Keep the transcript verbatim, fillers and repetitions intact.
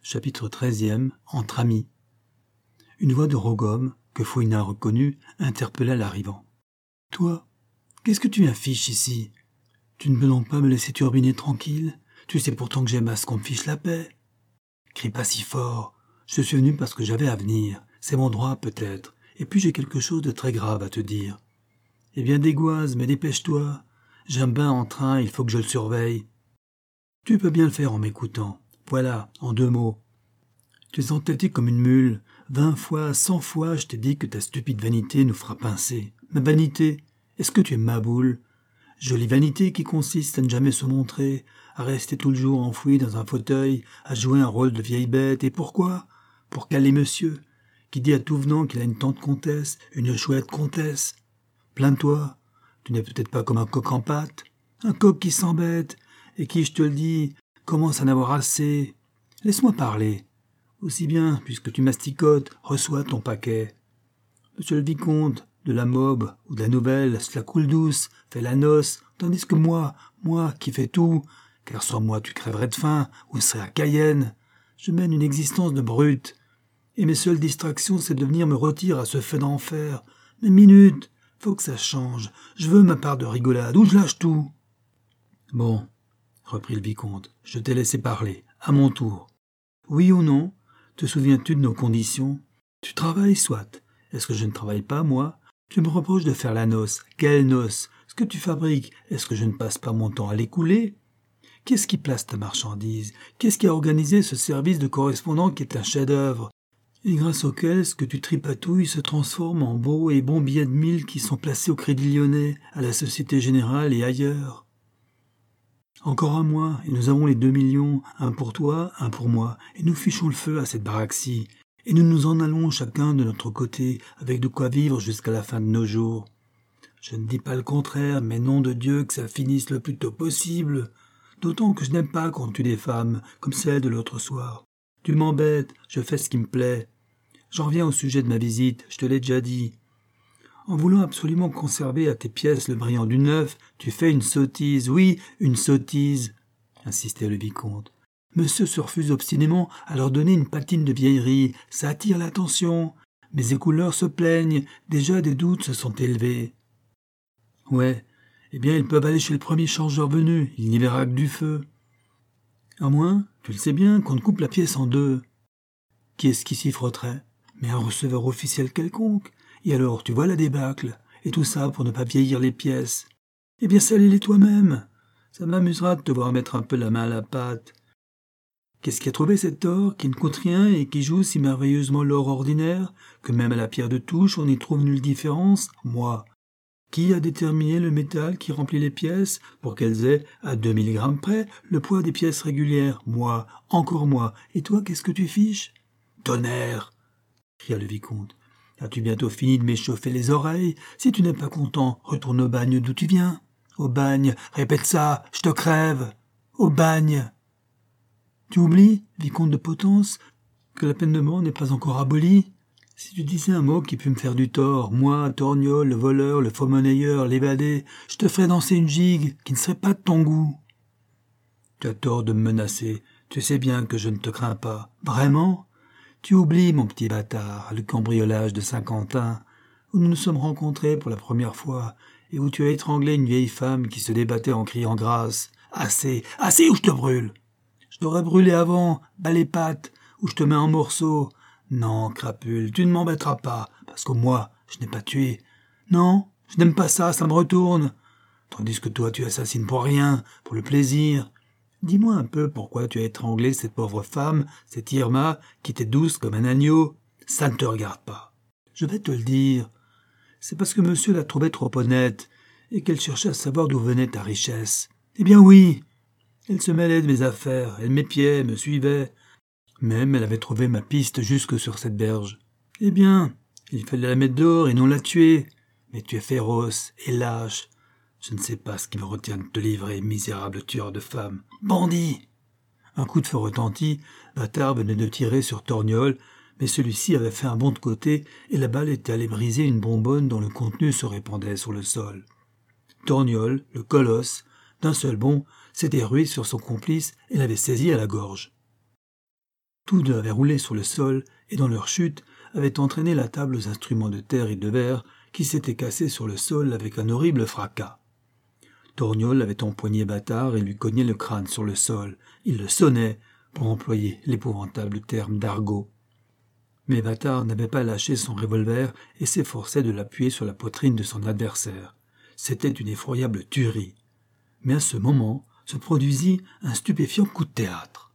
Chapitre treizième. Entre amis. Une voix de Rogome, que Fouina reconnut, interpella l'arrivant. « Toi, qu'est-ce que tu viens fiche ici? Tu ne peux donc pas me laisser turbiner tranquille? Tu sais pourtant que j'aime à ce qu'on me fiche la paix. Crie pas si fort. Je suis venu parce que j'avais à venir. C'est mon droit, peut-être. Et puis j'ai quelque chose de très grave à te dire. Eh bien, dégoise, mais dépêche-toi. J'ai un bain en train, il faut que je le surveille. Tu peux bien le faire en m'écoutant. Voilà, en deux mots. Tu es entêté comme une mule. Vingt fois, cent fois, je t'ai dit que ta stupide vanité nous fera pincer. Ma vanité? Est-ce que tu es ma boule? Jolie vanité qui consiste à ne jamais se montrer, à rester tout le jour enfoui dans un fauteuil, à jouer un rôle de vieille bête. Et pourquoi? Pour caler monsieur, qui dit à tout venant qu'il a une tante comtesse, une chouette comtesse. Plains-toi, tu n'es peut-être pas comme un coq en pâte, un coq qui s'embête, et qui, je te le dis, commence à n'avoir assez. Laisse-moi parler. Aussi bien, puisque tu masticotes, reçois ton paquet. Monsieur le vicomte, de la mobe ou de la nouvelle, cela coule douce, fait la noce, tandis que moi, moi qui fais tout, car sans moi tu crèverais de faim ou serais à Cayenne, je mène une existence de brute, et mes seules distractions c'est de venir me retirer à ce feu d'enfer. Mais minute, faut que ça change, je veux ma part de rigolade, ou je lâche tout. Bon, reprit le vicomte, je t'ai laissé parler, à mon tour. Oui ou non, te souviens-tu de nos conditions? Tu travailles, soit. Est-ce que je ne travaille pas, moi? Tu me reproches de faire la noce. Quelle noce? Ce que tu fabriques, est-ce que je ne passe pas mon temps à l'écouler? Qu'est-ce qui place ta marchandise? Qu'est-ce qui a organisé ce service de correspondant qui est un chef-d'œuvre? Et grâce auquel ce que tu tripatouilles se transforme en beaux et bons billets de mille qui sont placés au Crédit Lyonnais, à la Société Générale et ailleurs. Encore un mois, et nous avons les deux millions, un pour toi, un pour moi, et nous fichons le feu à cette baraque-ci, et nous nous en allons chacun de notre côté, avec de quoi vivre jusqu'à la fin de nos jours. Je ne dis pas le contraire, mais nom de Dieu que ça finisse le plus tôt possible, d'autant que je n'aime pas qu'on tue des femmes, comme celle de l'autre soir. Tu m'embêtes, je fais ce qui me plaît. J'en reviens au sujet de ma visite, je te l'ai déjà dit. En voulant absolument conserver à tes pièces le brillant du neuf, tu fais une sottise, oui, une sottise, insistait le vicomte. Monsieur se refuse obstinément à leur donner une patine de vieillerie, ça attire l'attention. Mes écouleurs se plaignent, déjà des doutes se sont élevés. Ouais, eh bien ils peuvent aller chez le premier changeur venu, il n'y verra que du feu. À moins, tu le sais bien, qu'on ne coupe la pièce en deux. Qui est-ce qui s'y frotterait? Mais un receveur officiel quelconque. Et alors, tu vois la débâcle, et tout ça pour ne pas vieillir les pièces. Eh bien, salez-les toi-même. Ça m'amusera de te voir mettre un peu la main à la pâte. Qu'est-ce qui a trouvé cet or, qui ne coûte rien et qui joue si merveilleusement l'or ordinaire, que même à la pierre de touche on n'y trouve nulle différence? Moi. Qui a déterminé le métal qui remplit les pièces, pour qu'elles aient, à deux mille grammes près, le poids des pièces régulières? Moi. Encore moi. Et toi, qu'est-ce que tu fiches? Tonnerre! Cria le vicomte. As-tu bientôt fini de m'échauffer les oreilles? Si tu n'es pas content, retourne au bagne d'où tu viens. Au bagne, répète ça, je te crève. Au bagne. Tu oublies, vicomte de Potence, que la peine de mort n'est pas encore abolie? Si tu disais un mot qui pût me faire du tort, moi, Torgnol, le voleur, le faux monnayeur, l'évadé, je te ferais danser une gigue qui ne serait pas de ton goût. Tu as tort de me menacer, tu sais bien que je ne te crains pas. Vraiment? Tu oublies, mon petit bâtard, le cambriolage de Saint-Quentin, où nous nous sommes rencontrés pour la première fois, et où tu as étranglé une vieille femme qui se débattait en criant grâce. Assez, assez ou je te brûle. Je t'aurais brûlé avant, bas les pattes, ou je te mets en morceaux. Non, crapule, tu ne m'embêteras pas, parce que moi, je n'ai pas tué. Non, je n'aime pas ça, ça me retourne. Tandis que toi, tu assassines pour rien, pour le plaisir. Dis-moi un peu pourquoi tu as étranglé cette pauvre femme, cette Irma, qui était douce comme un agneau. Ça ne te regarde pas. Je vais te le dire. C'est parce que monsieur la trouvait trop honnête, et qu'elle cherchait à savoir d'où venait ta richesse. Eh bien oui, elle se mêlait de mes affaires, elle m'épiait, me suivait. Même elle avait trouvé ma piste jusque sur cette berge. Eh bien, il fallait la mettre dehors et non la tuer. Mais tu es féroce et lâche. Je ne sais pas ce qui me retient de te livrer, misérable tueur de femmes. Bandit! Un coup de feu retentit, Bâtard venait de tirer sur Torgnol, mais celui-ci avait fait un bond de côté et la balle était allée briser une bonbonne dont le contenu se répandait sur le sol. Torgnol, le colosse, d'un seul bond, s'était rué sur son complice et l'avait saisi à la gorge. Tous deux avaient roulé sur le sol et dans leur chute avaient entraîné la table aux instruments de terre et de verre qui s'étaient cassés sur le sol avec un horrible fracas. Torgnole avait empoigné Bâtard et lui cognait le crâne sur le sol. Il le sonnait, pour employer l'épouvantable terme d'argot. Mais Bâtard n'avait pas lâché son revolver et s'efforçait de l'appuyer sur la poitrine de son adversaire. C'était une effroyable tuerie. Mais à ce moment se produisit un stupéfiant coup de théâtre.